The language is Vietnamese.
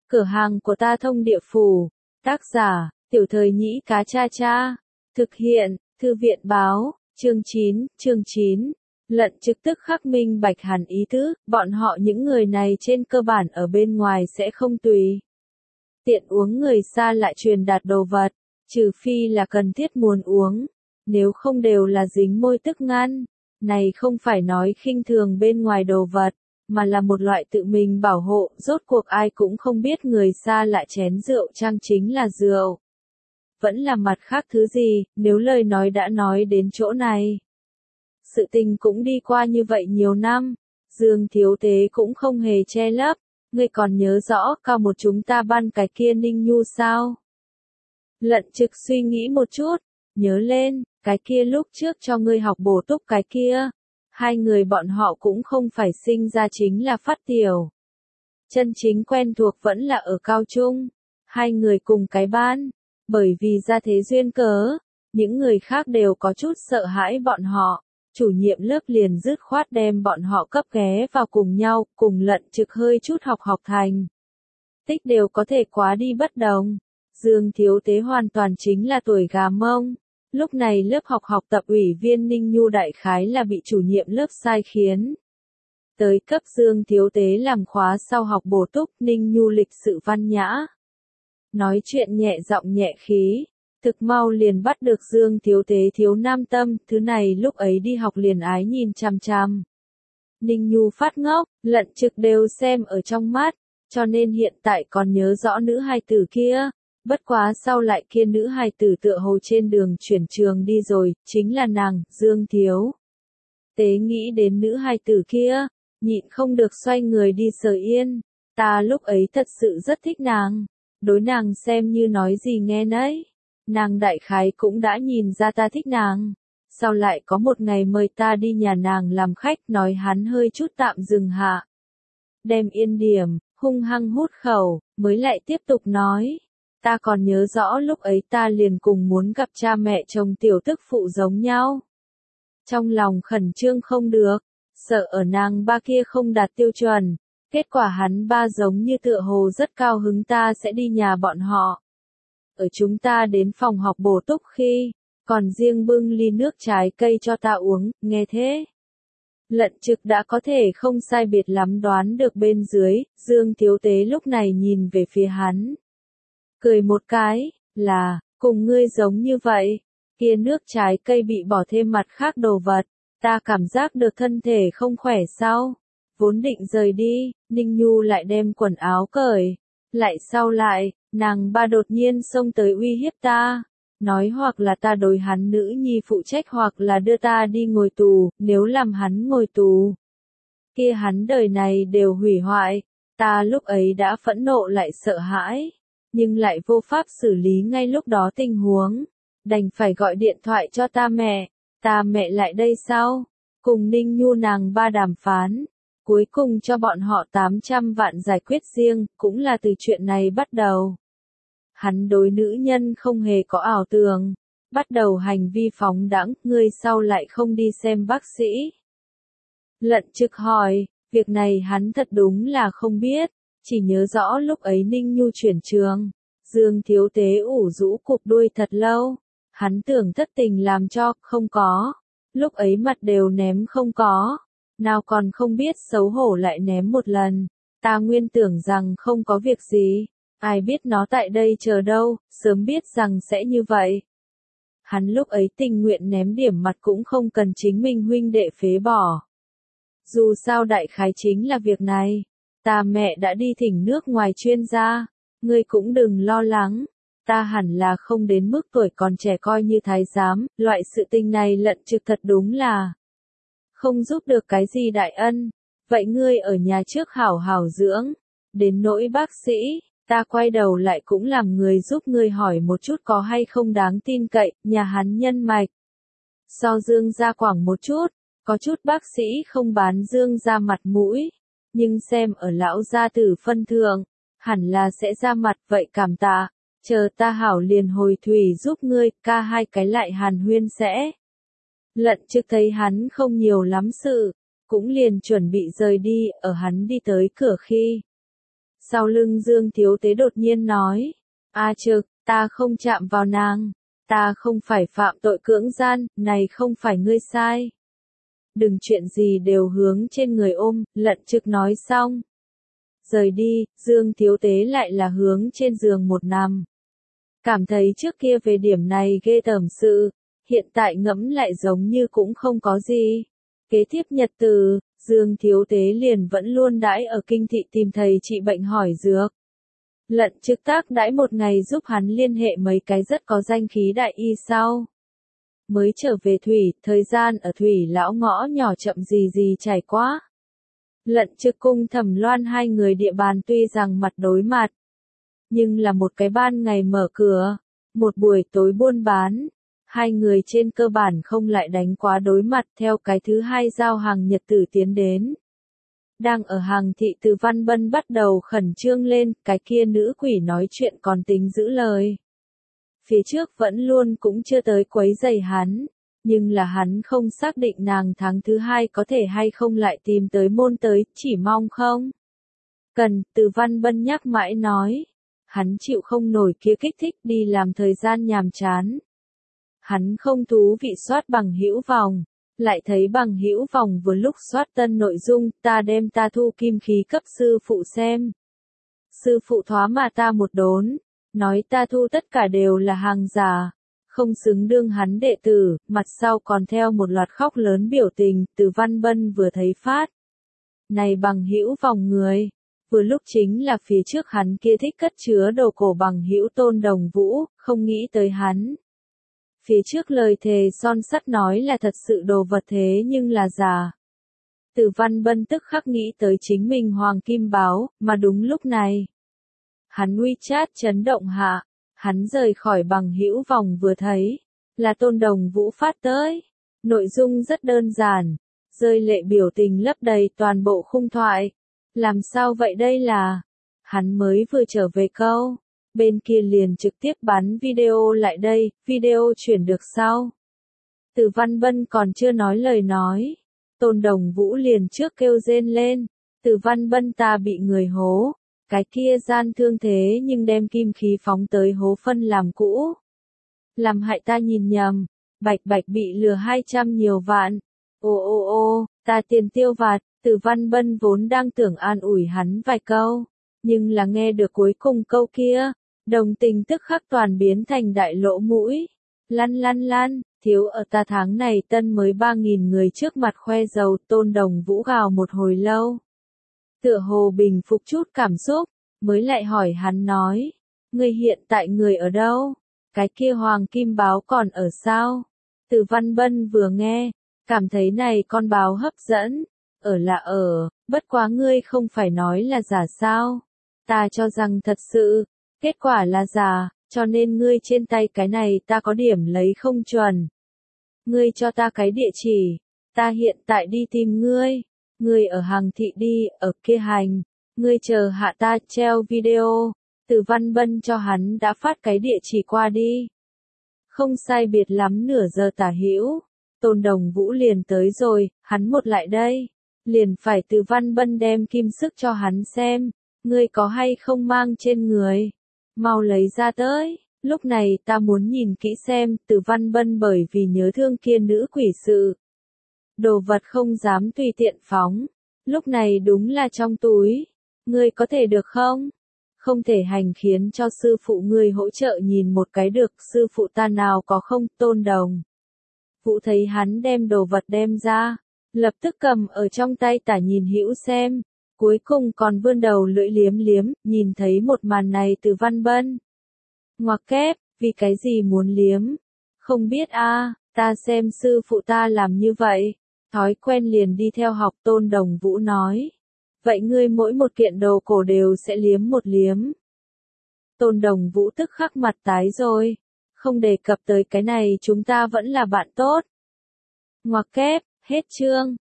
Cửa hàng của ta thông địa phủ. Tác giả, Tiểu Thời Nhĩ Cá Cha Cha. Thực hiện, Thư viện báo, chương 9. Lận Trực tức khắc minh bạch hẳn ý tứ, bọn họ những người này trên cơ bản ở bên ngoài sẽ không tùy tiện uống người xa lại truyền đạt đồ vật, trừ phi là cần thiết muốn uống, nếu không đều là dính môi tức ngăn. Này không phải nói khinh thường bên ngoài đồ vật, mà là một loại tự mình bảo hộ, rốt cuộc ai cũng không biết người xa lạ chén rượu chăng chính là rượu. Vẫn là mặt khác thứ gì, nếu lời nói đã nói đến chỗ này. Sự tình cũng đi qua như vậy nhiều năm, Dương Thiếu Tế cũng không hề che lấp, ngươi còn nhớ rõ cao một chúng ta ban cái kia Ninh Nhu sao? Lận Trực suy nghĩ một chút, nhớ lên, cái kia lúc trước cho ngươi học bổ túc cái kia. Hai người bọn họ cũng không phải sinh ra chính là phát tiểu. Chân chính quen thuộc vẫn là ở cao trung. Hai người cùng cái ban. Bởi vì ra thế duyên cớ, những người khác đều có chút sợ hãi bọn họ. Chủ nhiệm lớp liền dứt khoát đem bọn họ cấp ghé vào cùng nhau, cùng Lận Trực hơi chút học thành. Tích đều có thể quá đi bất đồng. Dương Thiếu Tế hoàn toàn chính là tuổi gà mông. Lúc này lớp học tập ủy viên Ninh Nhu đại khái là bị chủ nhiệm lớp sai khiến. Tới cấp Dương Thiếu Tế làm khóa sau học bổ túc, Ninh Nhu lịch sự văn nhã. Nói chuyện nhẹ giọng nhẹ khí, thực mau liền bắt được Dương Thiếu Tế thiếu nam tâm, thứ này lúc ấy đi học liền ái nhìn chằm chằm. Ninh Nhu phát ngốc, Lận Trực đều xem ở trong mắt, cho nên hiện tại còn nhớ rõ nữ hài tử kia. Bất quá sau lại kia nữ hài tử tựa hồ trên đường chuyển trường đi rồi, chính là nàng, Dương Thiếu Tế nghĩ đến nữ hài tử kia, nhịn không được xoay người đi Sở Yên. Ta lúc ấy thật sự rất thích nàng, đối nàng xem như nói gì nghe nấy. Nàng đại khái cũng đã nhìn ra ta thích nàng. Sau lại có một ngày mời ta đi nhà nàng làm khách, nói hắn hơi chút tạm dừng hạ. Đem yên điểm, hung hăng hút khẩu, mới lại tiếp tục nói. Ta còn nhớ rõ lúc ấy ta liền cùng muốn gặp cha mẹ chồng tiểu tức phụ giống nhau. Trong lòng khẩn trương không được, sợ ở nàng ba kia không đạt tiêu chuẩn. Kết quả hắn ba giống như tựa hồ rất cao hứng ta sẽ đi nhà bọn họ. Ở chúng ta đến phòng học bổ túc khi, còn riêng bưng ly nước trái cây cho ta uống, nghe thế. Lận Trực đã có thể không sai biệt lắm đoán được bên dưới, Dương Thiếu Tế lúc này nhìn về phía hắn. Cười một cái, là, cùng ngươi giống như vậy, kia nước trái cây bị bỏ thêm mặt khác đồ vật, ta cảm giác được thân thể không khỏe sao, vốn định rời đi, Ninh Nhu lại đem quần áo cởi, lại sau lại, nàng ba đột nhiên xông tới uy hiếp ta, nói hoặc là ta đối hắn nữ nhi phụ trách hoặc là đưa ta đi ngồi tù, nếu làm hắn ngồi tù, kia hắn đời này đều hủy hoại, ta lúc ấy đã phẫn nộ lại sợ hãi. Nhưng lại vô pháp xử lý ngay lúc đó tình huống, đành phải gọi điện thoại cho ta mẹ lại đây sao, cùng Ninh Nhu nàng ba đàm phán, cuối cùng cho bọn họ 800 vạn giải quyết riêng, cũng là từ chuyện này bắt đầu. Hắn đối nữ nhân không hề có ảo tưởng, bắt đầu hành vi phóng đãng, ngươi sau lại không đi xem bác sĩ. Lận Trực hỏi, việc này hắn thật đúng là không biết. Chỉ nhớ rõ lúc ấy Ninh Nhu chuyển trường, Dương Thiếu Tế ủ rũ cụp đuôi thật lâu, hắn tưởng thất tình làm cho, không có, lúc ấy mặt đều ném không có, nào còn không biết xấu hổ lại ném một lần, ta nguyên tưởng rằng không có việc gì, ai biết nó tại đây chờ đâu, sớm biết rằng sẽ như vậy. Hắn lúc ấy tình nguyện ném điểm mặt cũng không cần chính mình huynh đệ phế bỏ. Dù sao đại khái chính là việc này. Ta mẹ đã đi thỉnh nước ngoài chuyên gia, ngươi cũng đừng lo lắng, ta hẳn là không đến mức tuổi còn trẻ coi như thái giám, loại sự tình này Lận Trực thật đúng là không giúp được cái gì đại ân, vậy ngươi ở nhà trước hảo hảo dưỡng, đến nỗi bác sĩ, ta quay đầu lại cũng làm người giúp ngươi hỏi một chút có hay không đáng tin cậy, nhà hắn nhân mạch. So Dương gia quảng một chút, có chút bác sĩ không bán Dương gia mặt mũi. Nhưng xem ở lão gia tử phân thượng, hẳn là sẽ ra mặt vậy cảm tạ, chờ ta hảo liền hồi thủy giúp ngươi, ca hai cái lại hàn huyên sẽ. Lận Trực thấy hắn không nhiều lắm sự, cũng liền chuẩn bị rời đi, ở hắn đi tới cửa khi. Sau lưng Dương Thiếu Tế đột nhiên nói, A Trực, ta không chạm vào nàng, ta không phải phạm tội cưỡng gian, này không phải ngươi sai. Đừng chuyện gì đều hướng trên người ôm, Lận Trực nói xong. Rời đi, Dương Thiếu Tế lại là hướng trên giường một nằm. Cảm thấy trước kia về điểm này ghê tởm sự, hiện tại ngẫm lại giống như cũng không có gì. Kế tiếp nhật từ, Dương Thiếu Tế liền vẫn luôn đãi ở kinh thị tìm thầy trị bệnh hỏi dược. Lận Trực tác đãi một ngày giúp hắn liên hệ mấy cái rất có danh khí đại y sau. Mới trở về Thủy, thời gian ở Thủy lão ngõ nhỏ chậm gì trải qua. Lận Trực cung Thẩm Loan hai người địa bàn tuy rằng mặt đối mặt, nhưng là một cái ban ngày mở cửa, một buổi tối buôn bán. Hai người trên cơ bản không lại đánh quá đối mặt theo cái thứ hai giao hàng nhật tử tiến đến. Đang ở hàng thị từ Văn Bân bắt đầu khẩn trương lên, cái kia nữ quỷ nói chuyện còn tính giữ lời. Phía trước vẫn luôn cũng chưa tới quấy rầy hắn, nhưng là hắn không xác định nàng tháng thứ hai có thể hay không lại tìm tới môn tới, chỉ mong không. Cần, từ Văn Bân nhắc mãi nói, hắn chịu không nổi kia kích thích đi làm thời gian nhàm chán. Hắn không thú vị soát bằng hữu vòng, lại thấy bằng hữu vòng vừa lúc soát tân nội dung, ta đem ta thu kim khí cấp sư phụ xem. Sư phụ thoá mà ta một đốn, nói ta thu tất cả đều là hàng giả, không xứng đương hắn đệ tử, mặt sau còn theo một loạt khóc lớn biểu tình, từ Văn Bân vừa thấy phát. Này bằng hữu vòng người, vừa lúc chính là phía trước hắn kia thích cất chứa đồ cổ bằng hữu Tôn Đồng Vũ, không nghĩ tới hắn. Phía trước lời thề son sắt nói là thật sự đồ vật thế nhưng là giả. Từ Văn Bân tức khắc nghĩ tới chính mình Hoàng Kim Báo, mà đúng lúc này. Hắn WeChat chấn động hạ, hắn rời khỏi bằng hữu vòng vừa thấy, là Tôn Đồng Vũ phát tới. Nội dung rất đơn giản, rơi lệ biểu tình lấp đầy toàn bộ khung thoại. Làm sao vậy đây là? Hắn mới vừa trở về câu. Bên kia liền trực tiếp bắn video lại đây, video chuyển được sau. Từ Văn Bân còn chưa nói lời nói. Tôn Đồng Vũ liền trước kêu rên lên. Từ Văn Bân ta bị người hố. Cái kia gian thương thế nhưng đem kim khí phóng tới hố phân làm cũ. Làm hại ta nhìn nhầm. Bạch bạch bị lừa 200 nhiều vạn. Ô, ta tiền tiêu vặt. Từ Văn Bân vốn đang tưởng an ủi hắn vài câu. Nhưng là nghe được cuối cùng câu kia. Đồng tình tức khắc toàn biến thành đại lỗ mũi. Lăn, thiếu ở ta tháng này tân mới 3.000 người trước mặt khoe giàu, Tôn Đồng Vũ gào một hồi lâu. Tựa hồ bình phục chút cảm xúc, mới lại hỏi hắn nói, người hiện tại người ở đâu? Cái kia Hoàng Kim Báo còn ở sao? Từ Văn Bân vừa nghe, cảm thấy này con báo hấp dẫn, ở là ở, bất quá ngươi không phải nói là giả sao? Ta cho rằng thật sự. Kết quả là giả, cho nên ngươi trên tay cái này ta có điểm lấy không chuẩn. Ngươi cho ta cái địa chỉ, ta hiện tại đi tìm ngươi. Ngươi ở hàng thị đi, ở kia hành. Ngươi chờ hạ ta treo video. Từ Văn Bân cho hắn đã phát cái địa chỉ qua đi. Không sai biệt lắm nửa giờ tả hữu. Tôn Đồng Vũ liền tới rồi, hắn một lại đây. Liền phải Từ Văn Bân đem kim sức cho hắn xem. Ngươi có hay không mang trên người? Mau lấy ra tới, lúc này ta muốn nhìn kỹ xem, Từ Văn Bân bởi vì nhớ thương kia nữ quỷ sự. Đồ vật không dám tùy tiện phóng, lúc này đúng là trong túi, ngươi có thể được không? Không thể hành khiến cho sư phụ ngươi hỗ trợ nhìn một cái được, sư phụ ta nào có không, Tôn Đồng. Vũ thấy hắn đem đồ vật đem ra, lập tức cầm ở trong tay tả nhìn hữu xem. Cuối cùng còn vươn đầu lưỡi liếm, nhìn thấy một màn này Từ Văn Bân. Ngoặc kép, vì cái gì muốn liếm? Không biết a, ta xem sư phụ ta làm như vậy. Thói quen liền đi theo học, Tôn Đồng Vũ nói. Vậy ngươi mỗi một kiện đồ cổ đều sẽ liếm một liếm. Tôn Đồng Vũ tức khắc mặt tái rồi. Không đề cập tới cái này chúng ta vẫn là bạn tốt. Ngoặc kép, hết chương.